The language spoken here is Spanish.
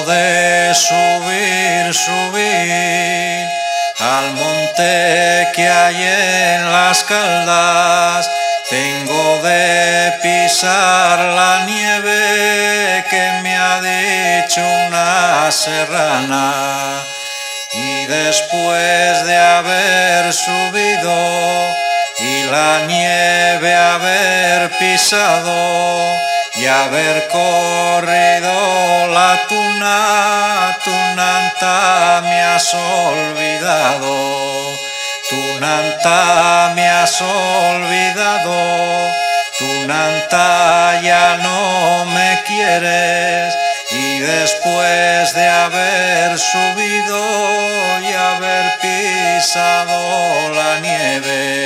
de subir al monte que hay en las Caldas. Tengo de pisar la nieve que me ha dicho una serrana. Y después de haber subido y la nieve haber pisado y haber corrido la tunanta me has olvidado. Tunanta me has olvidado, tunanta ya no me quieres. Y después de haber subido y haber pisado la nieve,